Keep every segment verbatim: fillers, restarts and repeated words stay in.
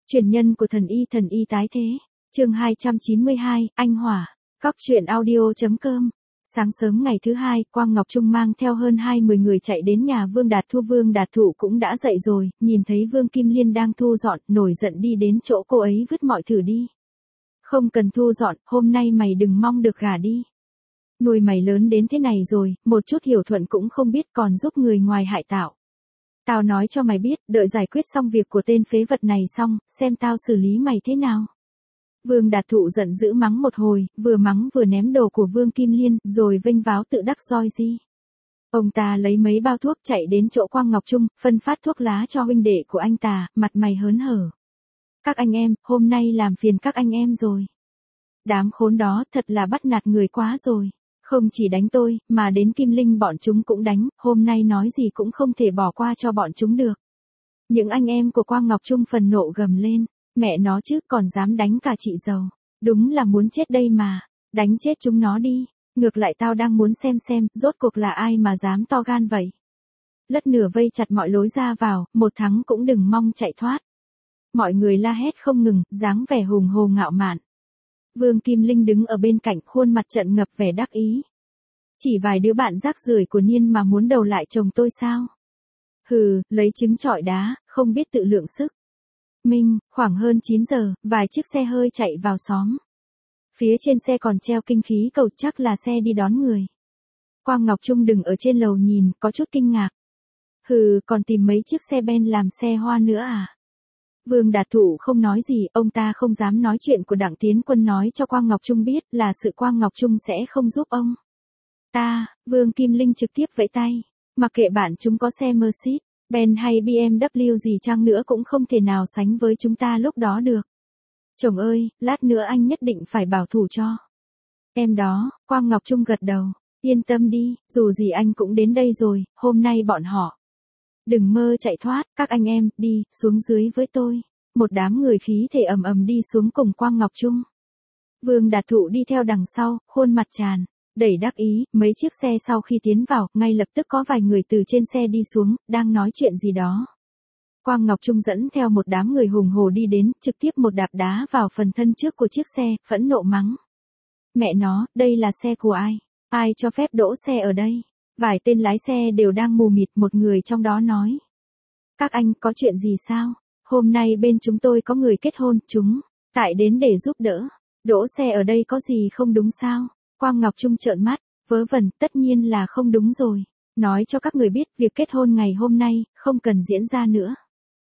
Truyền nhân của thần y thần y tái thế. Chương hai trăm chín mươi hai, Anh Hỏa. Cóc truyện audio.com. Sáng sớm ngày thứ hai, Quang Ngọc Trung mang theo hơn hai mươi người chạy đến nhà Vương Đạt Thu. Vương Đạt Thụ cũng đã dậy rồi, nhìn thấy Vương Kim Liên đang thu dọn, nổi giận đi đến chỗ cô ấy vứt mọi thứ đi. Không cần thu dọn, hôm nay mày đừng mong được gả đi. Nuôi mày lớn đến thế này rồi, một chút hiểu thuận cũng không biết, còn giúp người ngoài hại tạo. Tao nói cho mày biết, đợi giải quyết xong việc của tên phế vật này xong, xem tao xử lý mày thế nào. Vương Đạt Thụ giận dữ mắng một hồi, vừa mắng vừa ném đồ của Vương Kim Liên, rồi vênh váo tự đắc roi ri. Ông ta lấy mấy bao thuốc chạy đến chỗ Quang Ngọc Trung, phân phát thuốc lá cho huynh đệ của anh ta, mặt mày hớn hở. Các anh em, hôm nay làm phiền các anh em rồi. Đám khốn đó thật là bắt nạt người quá rồi. Không chỉ đánh tôi, mà đến Kim Linh bọn chúng cũng đánh, hôm nay nói gì cũng không thể bỏ qua cho bọn chúng được. Những anh em của Quang Ngọc Trung phần nộ gầm lên, mẹ nó chứ còn dám đánh cả chị dâu. Đúng là muốn chết đây mà, đánh chết chúng nó đi, ngược lại tao đang muốn xem xem, rốt cuộc là ai mà dám to gan vậy. Lất nửa vây chặt mọi lối ra vào, một thắng cũng đừng mong chạy thoát. Mọi người la hét không ngừng, dáng vẻ hùng hồ ngạo mạn. Vương Kim Linh đứng ở bên cạnh, khuôn mặt trợn ngập vẻ đắc ý. Chỉ vài đứa bạn rác rưởi của Niên mà muốn đầu lại chồng tôi sao? Hừ, lấy trứng trọi đá, không biết tự lượng sức. Minh, khoảng hơn chín giờ, vài chiếc xe hơi chạy vào xóm. Phía trên xe còn treo kinh khí cầu, chắc là xe đi đón người. Quang Ngọc Trung đứng ở trên lầu nhìn, có chút kinh ngạc. Hừ, còn tìm mấy chiếc xe ben làm xe hoa nữa à? Vương Đạt Thụ không nói gì, ông ta không dám nói chuyện của Đặng Tiến Quân nói cho Quang Ngọc Trung biết, là sự Quang Ngọc Trung sẽ không giúp ông. Ta, Vương Kim Linh trực tiếp vẫy tay, mặc kệ bạn chúng có xe Mercedes, Ben hay bê em vê gì chăng nữa cũng không thể nào sánh với chúng ta lúc đó được. Chồng ơi, lát nữa anh nhất định phải bảo thủ cho em đó. Quang Ngọc Trung gật đầu, yên tâm đi, dù gì anh cũng đến đây rồi, hôm nay bọn họ đừng mơ chạy thoát, các anh em, đi, xuống dưới với tôi. Một đám người khí thể ầm ầm đi xuống cùng Quang Ngọc Trung. Vương Đạt Thụ đi theo đằng sau, khuôn mặt tràn đầy đắc ý, mấy chiếc xe sau khi tiến vào, ngay lập tức có vài người từ trên xe đi xuống, đang nói chuyện gì đó. Quang Ngọc Trung dẫn theo một đám người hùng hồ đi đến, trực tiếp một đạp đá vào phần thân trước của chiếc xe, phẫn nộ mắng. Mẹ nó, đây là xe của ai? Ai cho phép đỗ xe ở đây? Vài tên lái xe đều đang mù mịt, một người trong đó nói. Các anh, có chuyện gì sao? Hôm nay bên chúng tôi có người kết hôn, chúng tại đến để giúp đỡ. Đỗ xe ở đây có gì không đúng sao? Quang Ngọc Trung trợn mắt, vớ vẩn, tất nhiên là không đúng rồi. Nói cho các người biết, việc kết hôn ngày hôm nay, không cần diễn ra nữa.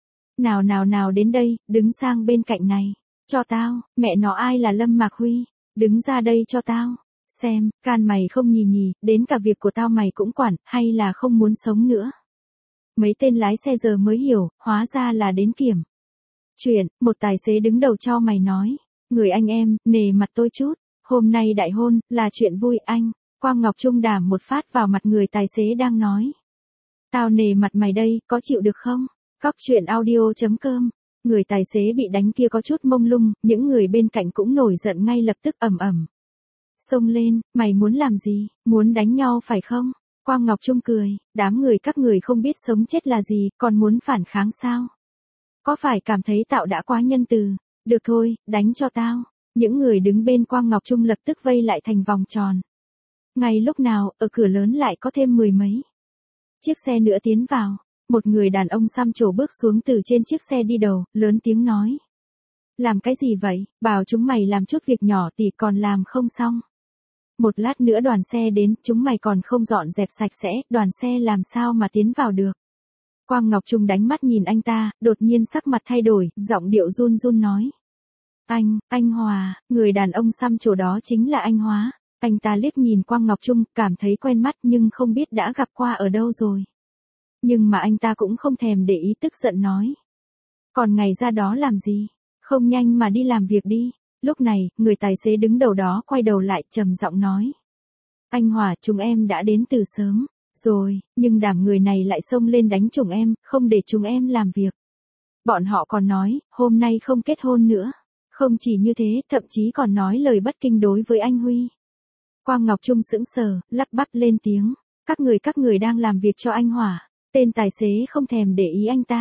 Nào nào nào đến đây, đứng sang bên cạnh này. Cho tao, mẹ nó ai là Lâm Mạc Huy? Đứng ra đây cho tao. Xem, can mày không nhì nhì, đến cả việc của tao mày cũng quản, hay là không muốn sống nữa. Mấy tên lái xe giờ mới hiểu, hóa ra là đến kiểm chuyện, một tài xế đứng đầu cho mày nói. Người anh em, nề mặt tôi chút, hôm nay đại hôn, là chuyện vui anh. Quang Ngọc Trung đàm một phát vào mặt người tài xế đang nói. Tao nề mặt mày đây, có chịu được không? Cóc truyện audio.com. Người tài xế bị đánh kia có chút mông lung, những người bên cạnh cũng nổi giận ngay lập tức ầm ầm. Xông lên, mày muốn làm gì, muốn đánh nhau phải không? Quang Ngọc Trung cười, đám người các người không biết sống chết là gì, còn muốn phản kháng sao? Có phải cảm thấy tạo đã quá nhân từ? Được thôi, đánh cho tao. Những người đứng bên Quang Ngọc Trung lập tức vây lại thành vòng tròn. Ngay lúc nào, ở cửa lớn lại có thêm mười mấy chiếc xe nữa tiến vào. Một người đàn ông xăm trổ bước xuống từ trên chiếc xe đi đầu, lớn tiếng nói. Làm cái gì vậy, bảo chúng mày làm chút việc nhỏ thì còn làm không xong. Một lát nữa đoàn xe đến, chúng mày còn không dọn dẹp sạch sẽ, đoàn xe làm sao mà tiến vào được. Quang Ngọc Trung đánh mắt nhìn anh ta, đột nhiên sắc mặt thay đổi, giọng điệu run run nói. Anh, anh Hòa, người đàn ông xăm trổ đó chính là anh Hóa. Anh ta liếc nhìn Quang Ngọc Trung, cảm thấy quen mắt nhưng không biết đã gặp qua ở đâu rồi. Nhưng mà anh ta cũng không thèm để ý, tức giận nói. Còn ngày ra đó làm gì? Không nhanh mà đi làm việc đi. Lúc này, người tài xế đứng đầu đó quay đầu lại trầm giọng nói. Anh Hòa, chúng em đã đến từ sớm rồi, nhưng đám người này lại xông lên đánh chúng em, không để chúng em làm việc. Bọn họ còn nói, hôm nay không kết hôn nữa. Không chỉ như thế, thậm chí còn nói lời bất kinh đối với anh Huy. Quang Ngọc Trung sững sờ, lắp bắp lên tiếng. Các người các người đang làm việc cho anh Hỏa. Tên tài xế không thèm để ý anh ta.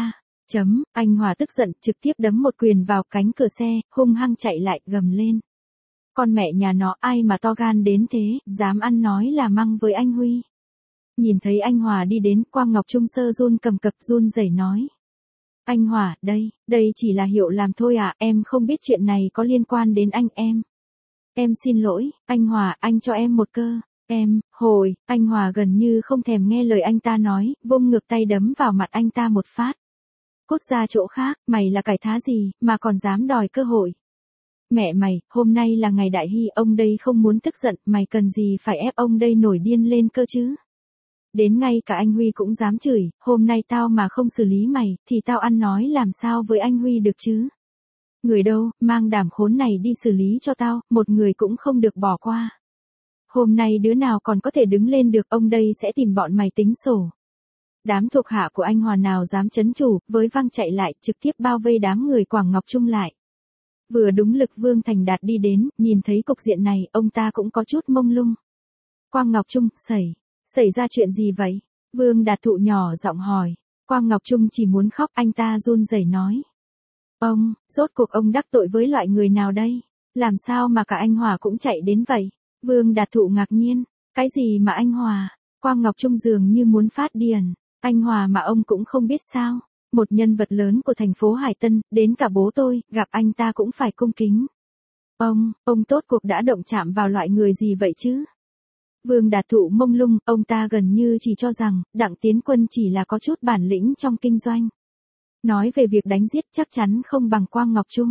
Chấm, anh Hòa tức giận, trực tiếp đấm một quyền vào cánh cửa xe, hung hăng chạy lại, gầm lên. Con mẹ nhà nó, ai mà to gan đến thế, dám ăn nói là măng với anh Huy. Nhìn thấy anh Hòa đi đến, Quang Ngọc Trung sơ run cầm cập run rẩy nói. Anh Hòa, đây, đây chỉ là hiệu làm thôi à, em không biết chuyện này có liên quan đến anh em. Em xin lỗi, anh Hòa, anh cho em một cơ. Em, hồi, anh Hòa gần như không thèm nghe lời anh ta nói, vung ngược tay đấm vào mặt anh ta một phát. Cút ra chỗ khác, mày là cải thá gì, mà còn dám đòi cơ hội. Mẹ mày, hôm nay là ngày đại hy, ông đây không muốn tức giận, mày cần gì phải ép ông đây nổi điên lên cơ chứ. Đến ngay cả anh Huy cũng dám chửi, hôm nay tao mà không xử lý mày, thì tao ăn nói làm sao với anh Huy được chứ. Người đâu, mang đảm khốn này đi xử lý cho tao, một người cũng không được bỏ qua. Hôm nay đứa nào còn có thể đứng lên được, ông đây sẽ tìm bọn mày tính sổ. Đám thuộc hạ của anh Hòa nào dám chấn chủ, với văng chạy lại, trực tiếp bao vây đám người Quang Ngọc Trung lại. Vừa đúng lực Vương Thành Đạt đi đến, nhìn thấy cục diện này, ông ta cũng có chút mông lung. Quang Ngọc Trung, xảy, xảy ra chuyện gì vậy? Vương Đạt Thụ nhỏ giọng hỏi. Quang Ngọc Trung chỉ muốn khóc, anh ta run rẩy nói. Ông, rốt cuộc ông đắc tội với loại người nào đây? Làm sao mà cả anh Hòa cũng chạy đến vậy? Vương Đạt Thụ ngạc nhiên. Cái gì mà anh Hòa? Quang Ngọc Trung dường như muốn phát điên. Anh Hòa mà ông cũng không biết sao? Một nhân vật lớn của thành phố Hải Tân, đến cả bố tôi, gặp anh ta cũng phải cung kính. Ông, ông tốt cuộc đã động chạm vào loại người gì vậy chứ? Vương Đạt Thụ mông lung, ông ta gần như chỉ cho rằng, Đặng Tiến Quân chỉ là có chút bản lĩnh trong kinh doanh. Nói về việc đánh giết chắc chắn không bằng Quang Ngọc Trung.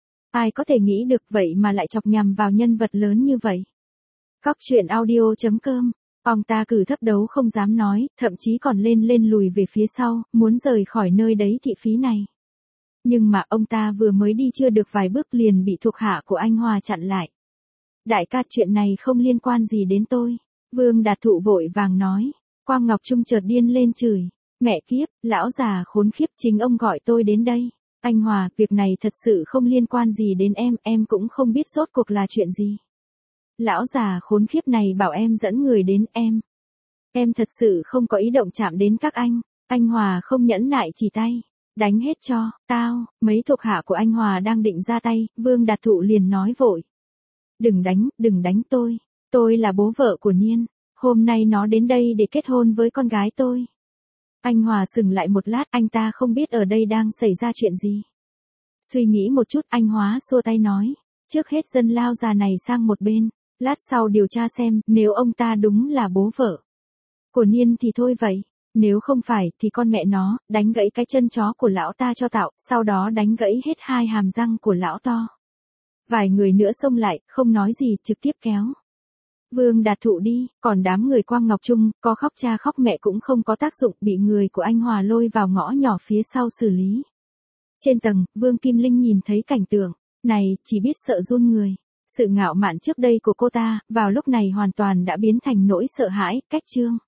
Ai có thể nghĩ được vậy mà lại chọc nhằm vào nhân vật lớn như vậy? Cóc truyện audio chấm com. Ông ta cử thấp đấu không dám nói, thậm chí còn lên lên lùi về phía sau, muốn rời khỏi nơi đấy thị phí này. Nhưng mà ông ta vừa mới đi chưa được vài bước liền bị thuộc hạ của anh Hòa chặn lại. Đại ca, chuyện này không liên quan gì đến tôi. Vương Đạt Thụ vội vàng nói. Quang Ngọc Trung chợt điên lên chửi. Mẹ kiếp, lão già khốn khiếp, chính ông gọi tôi đến đây. Anh Hòa, việc này thật sự không liên quan gì đến em, em cũng không biết rốt cuộc là chuyện gì. Lão già khốn khiếp này bảo em dẫn người đến em. Em thật sự không có ý động chạm đến các anh. Anh Hòa không nhẫn nại chỉ tay. Đánh hết cho, tao, mấy thuộc hạ của anh Hòa đang định ra tay, Vương Đạt Thụ liền nói vội. Đừng đánh, đừng đánh tôi. Tôi là bố vợ của Niên. Hôm nay nó đến đây để kết hôn với con gái tôi. Anh Hòa sừng lại một lát, anh ta không biết ở đây đang xảy ra chuyện gì. Suy nghĩ một chút, anh Hóa xua tay nói. Trước hết dân lao già này sang một bên. Lát sau điều tra xem, nếu ông ta đúng là bố vợ của Niên thì thôi vậy. Nếu không phải, thì con mẹ nó, đánh gãy cái chân chó của lão ta cho tạo, sau đó đánh gãy hết hai hàm răng của lão to. Vài người nữa xông lại, không nói gì, trực tiếp kéo Vương Đạt Thụ đi, còn đám người Quang Ngọc Trung, có khóc cha khóc mẹ cũng không có tác dụng, bị người của anh Hòa lôi vào ngõ nhỏ phía sau xử lý. Trên tầng, Vương Kim Linh nhìn thấy cảnh tượng này, chỉ biết sợ run người. Sự ngạo mạn trước đây của cô ta, vào lúc này hoàn toàn đã biến thành nỗi sợ hãi, cách trương.